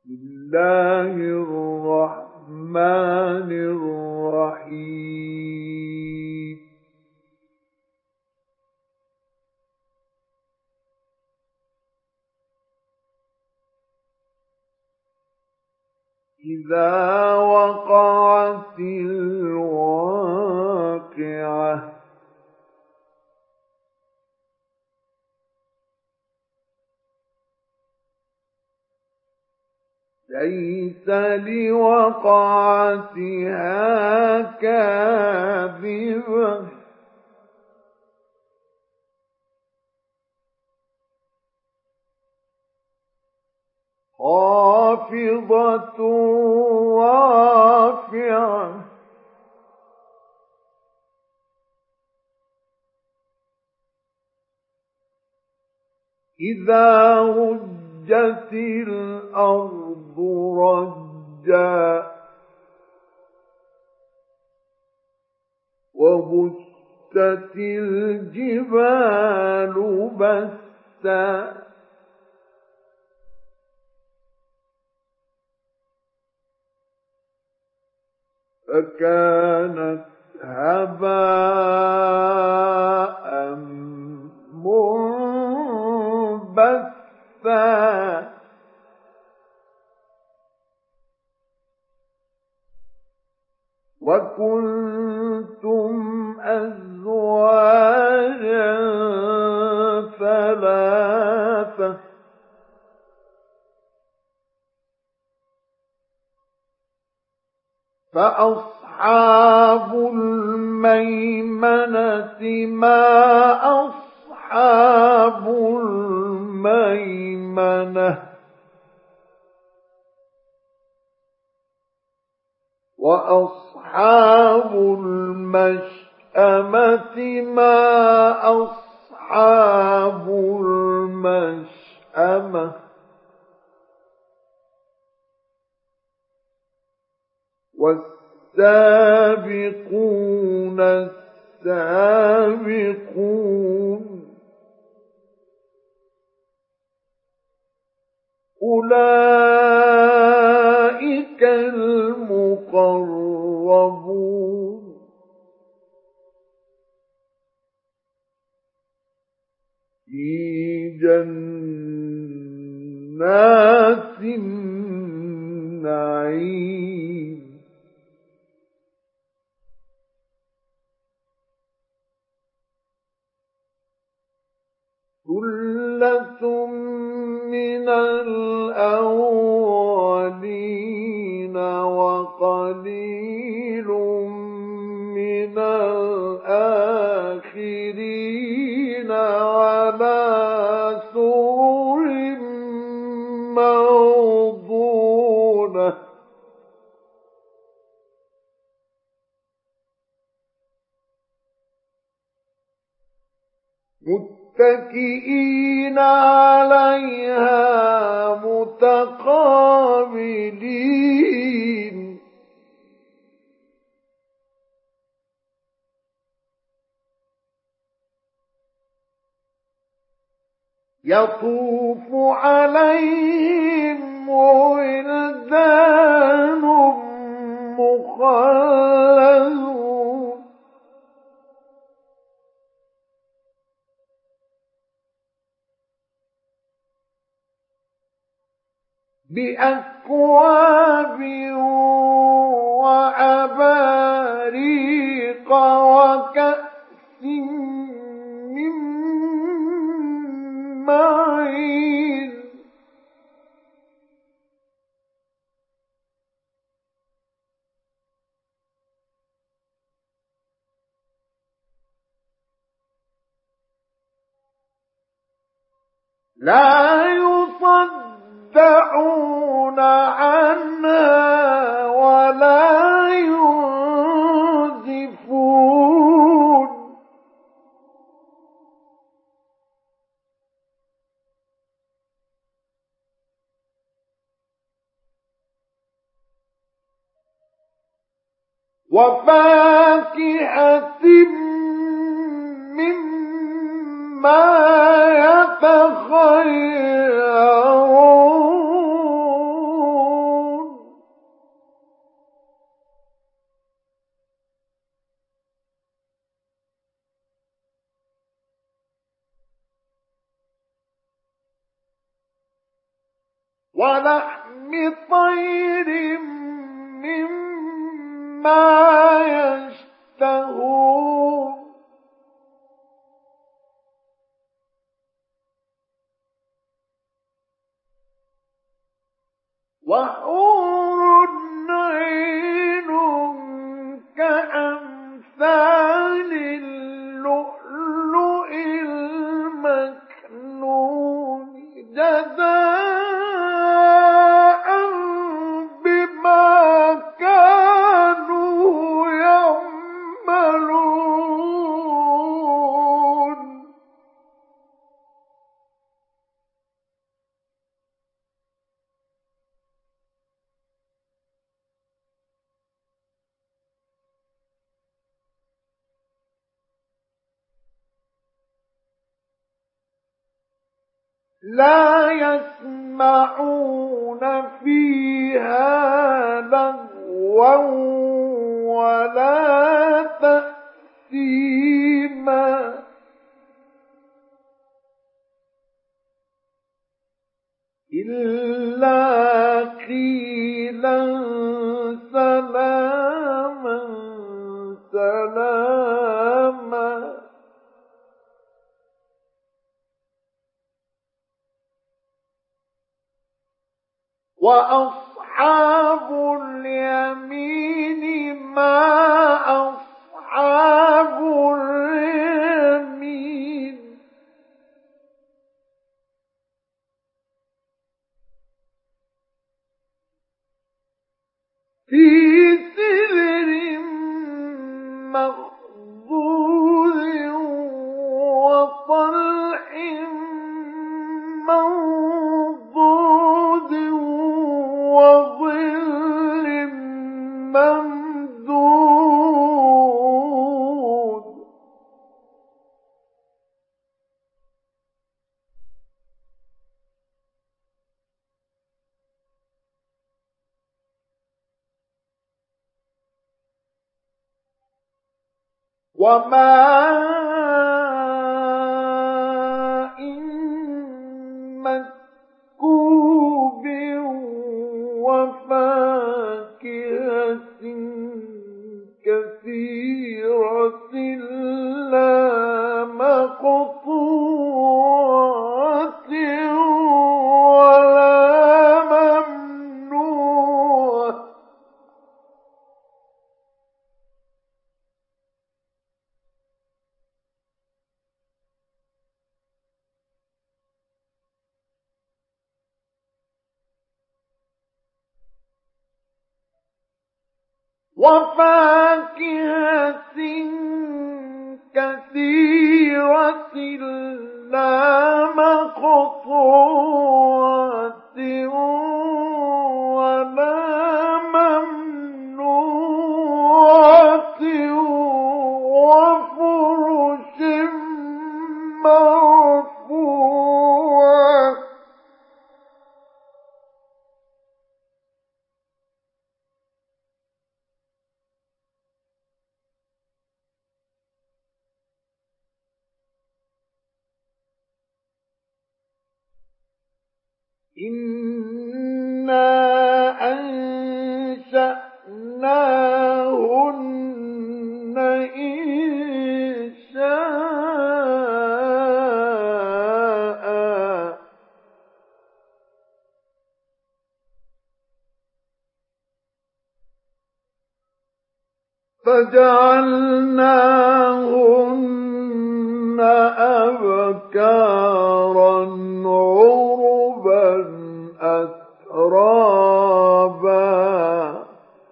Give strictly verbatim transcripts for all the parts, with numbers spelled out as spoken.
الله الرحمن الرحيم إذا وقعت الواقعة ليس لوقعتها كاذبة خافضة رافعة إذا رجت الأرض رجا وبست الجبال بسا فكانت هباء منبثا وكنتم أزواجا ثلاثة فأصحاب الميمنة ما أصحاب الميمنة وأصحاب المشأمة ما أصحاب المشأمة والسابقون السابقون أولئك المقربون في جنات النعيم ثلة من الأولين وقليل من الآخرين على سرر موضونة متكئين عليها متقابلين يطوف عليهم ولدان مخلدون بأكواب وأباريق وكأس من معين لا يصدعون عنها ولا ينزفون وفاكهة مما يتخيرون ولحم طير مما يشتهون وحور عين كأمثال اللؤلؤ المكنون جزاء بما كانوا يعملون لا يسمعون فيها لغوا ولا تأثيما إلا قيلا سلاما سلاما وأصحاب اليمين ما أصحاب اليمين في سدر مخضود وطلح منضود وظل ممدود وماء مسكوب وفاكهة كثيرة لا مقطوعة ولا ممنوعة وفاكهة كثيرة لا مقطوعة ولا ممنوعة وفرش مرفوعة إنا أنشأناهن إنشاء فجعلناهن أبكارا عربا أترابا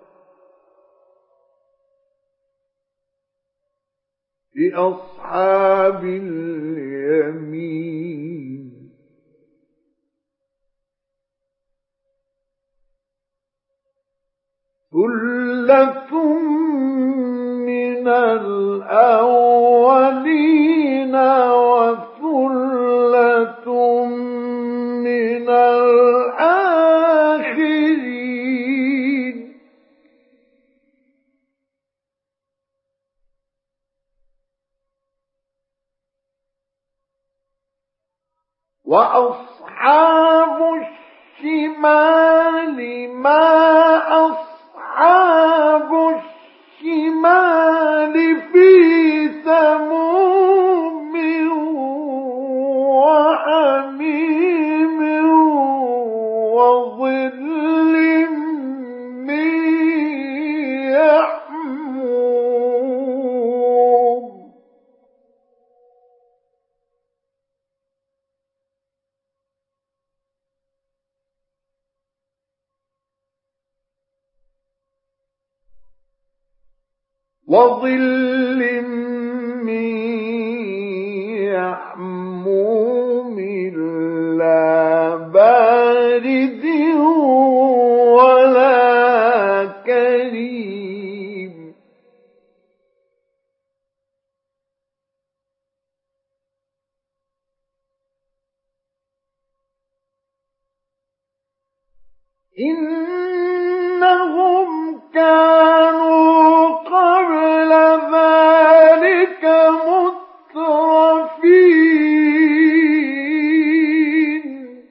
لأصحاب اليمين ثلة من الأولين وثلة من الآخرين وأصحاب الشمال ما أصحاب الشمال في سموم وحميم وظل من يحموم وظل من يحموم لا بارد ولا كريم إنهم كانوا قبل ذلك مترفين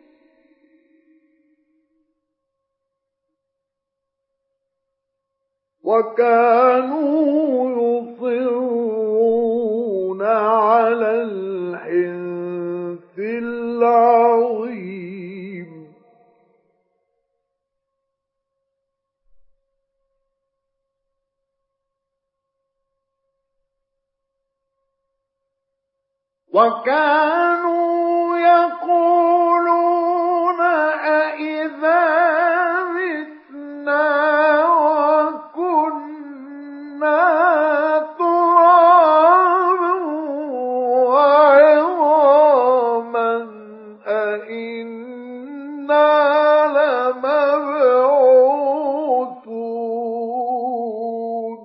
وكانوا يصرون على الحنث العظيم وكانوا يقولون أئذا متنا وكنا ترابا وعظاما أئنا لمبعوثون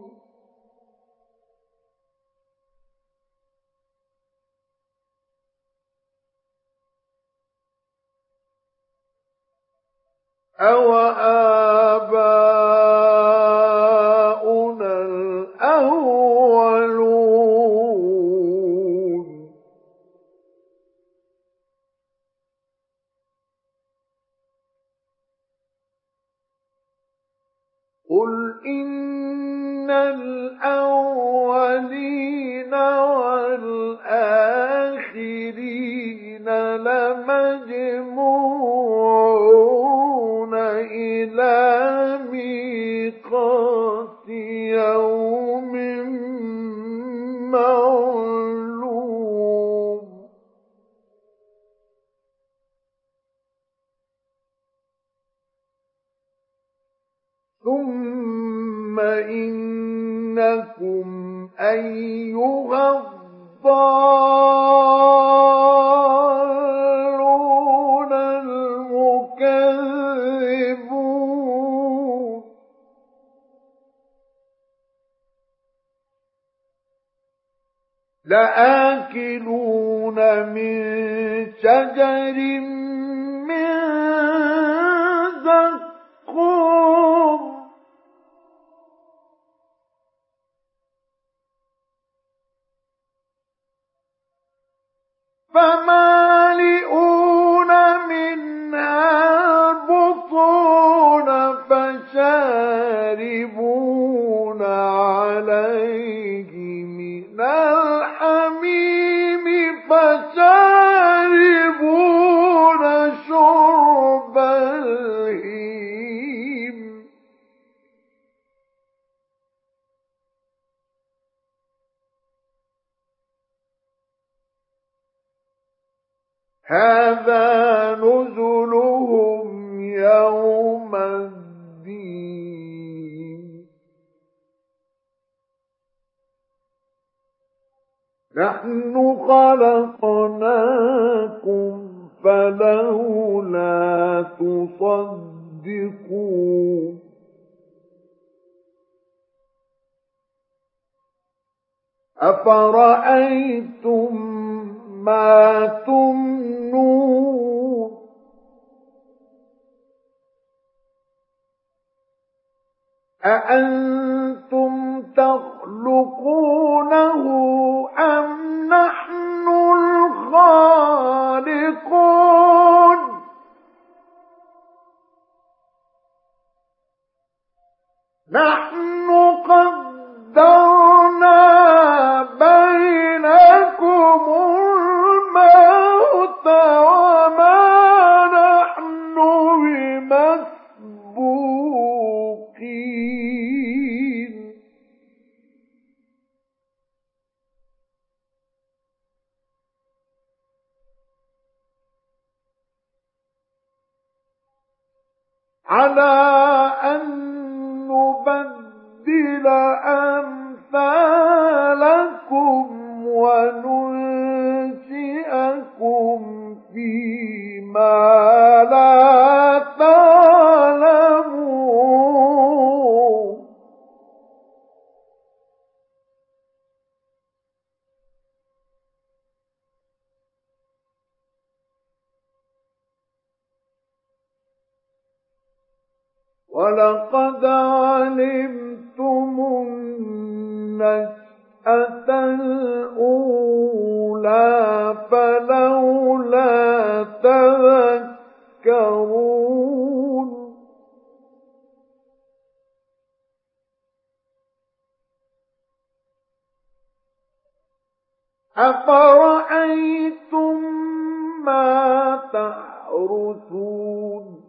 أو آباؤنا الأولون قل إن الأولين والآخرين لمجموعون إلى ميقات يوم معلوم ثم إنكم أيها الضالون المكذبون لآكلون من شجر من زقوم فمالئون منها البطون فشاربون عليه من الحميم فشاربون شرب الهيم هذا نزلهم يوم الدين نحن خلقناكم فلولا تصدقون أفرأيتم ما تمنون أأنتم تخلقونه أم نحن الخالقون على أن نبدل أمثالكم وننشئكم فيما لا تعلمون. ولقد علمتم النشأة الأولى فلولا تذكرون. أفرأيتم ما تحرثون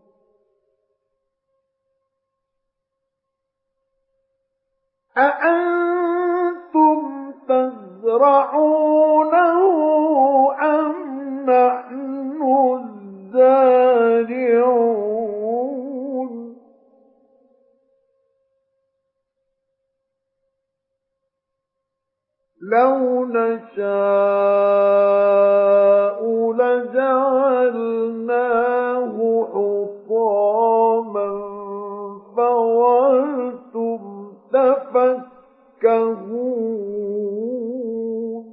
أأنتم تزرعونه أم نحن الزارعون لو نشاء لجعلناه حطاما فظلتم تفكهون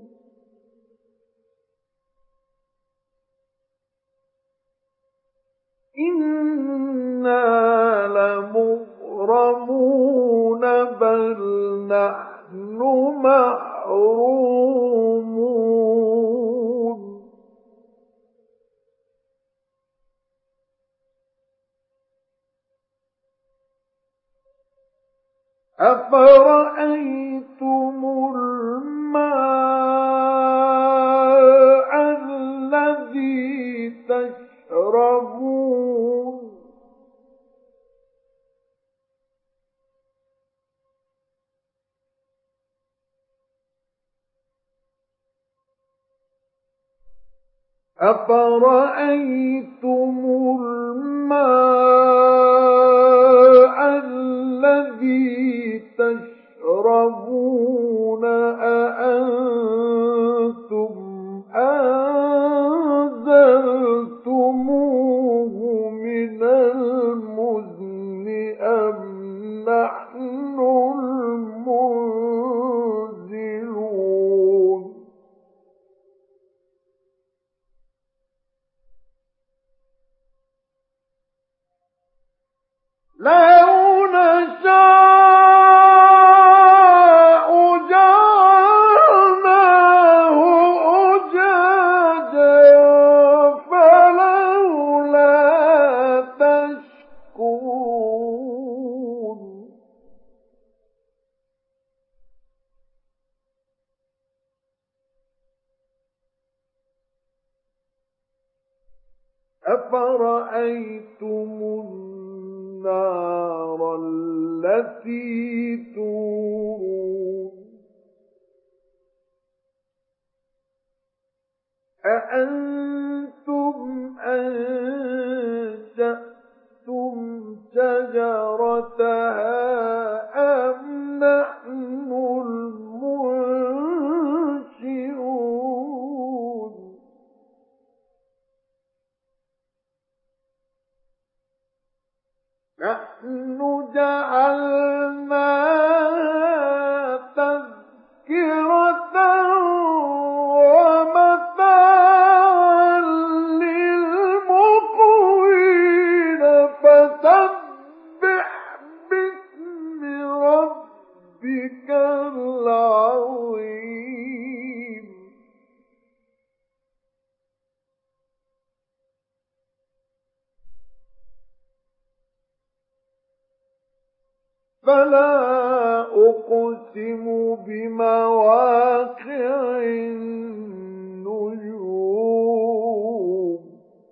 إنا لمغرمون بل نحن محرومون. أفرأيتم الماء الذي تشربون أفرأيتم الماء الذي تشربون أأنتم أنزلتموه من المزن أم نحن المنزلون لو نشاء جعلناه أجاجا فلولا تشكرون أفرأيتم النار التي تورون أأنتم أنشأتم شجرتها أم نحن المنشئون نحن جعلناها تذكرة ومتاعا للمقوين فسبح باسم ربك العظيم فلا أقسم بمواقع النجوم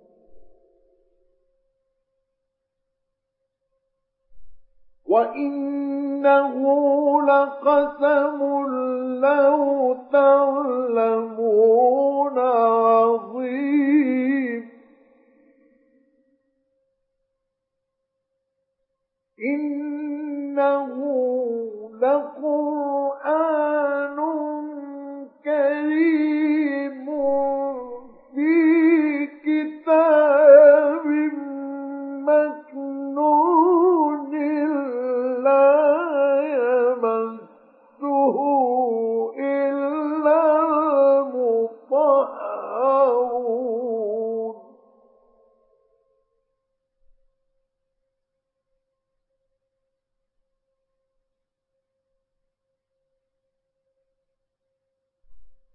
وإنه لقسم لو تعلمون عظيم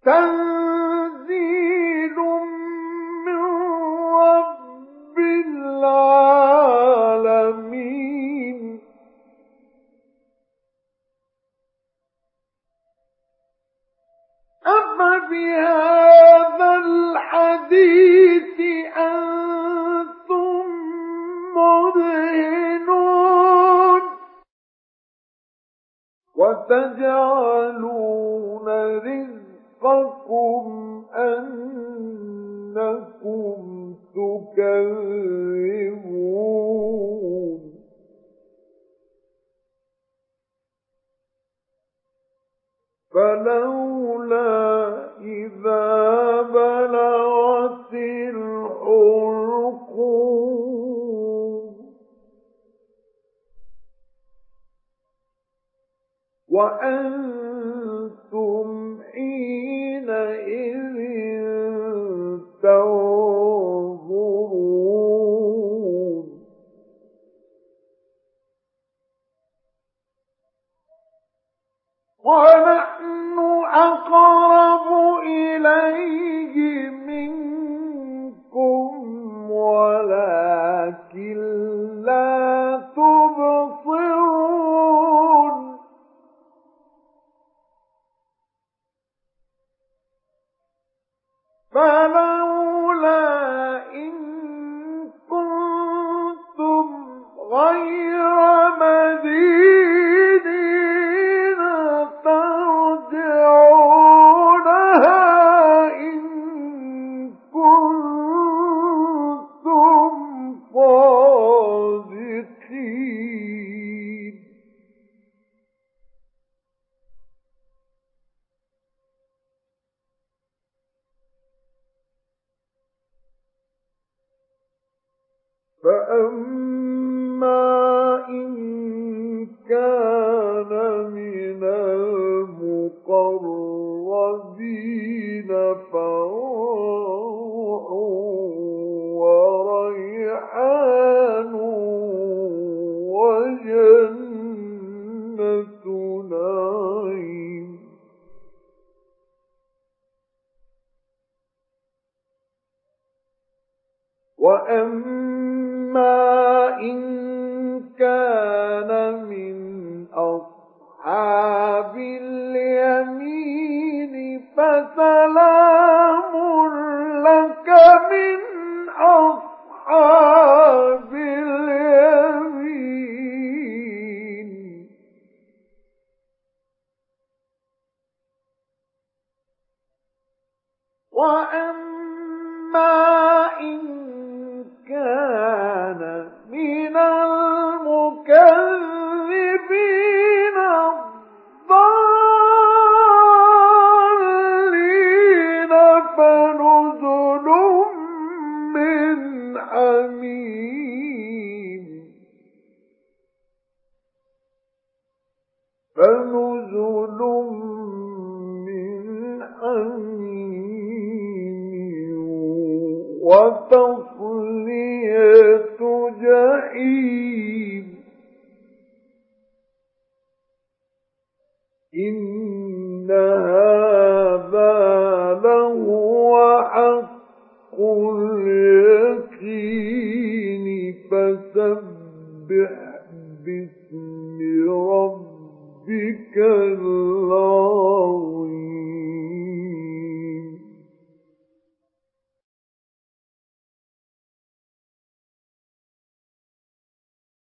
تنزيل من رب العالمين أفبهذا الحديث أنتم مدهنون وتجعلون رزقكم أنكم تكذبون فلولا إذا بلغت الحلقوم وأنتم حينئذ تنظرون ونحن أقرب إليه منكم ولكن لا تبصرون فلولا إن كنتم غير مدينين ترجعونها إن كنتم صادقين فأما إن كان من المقربين فروح وريحان وجنة نعيم وأما إن كان من أصحاب اليمين فسلام لك من أصحاب اليمين وأما إن كان من المكذبين الضالين فنزل من حميم فنزل من حميم وتصلية جحيم إن هذا لهو حق اليقين فسبح باسم ربك العظيم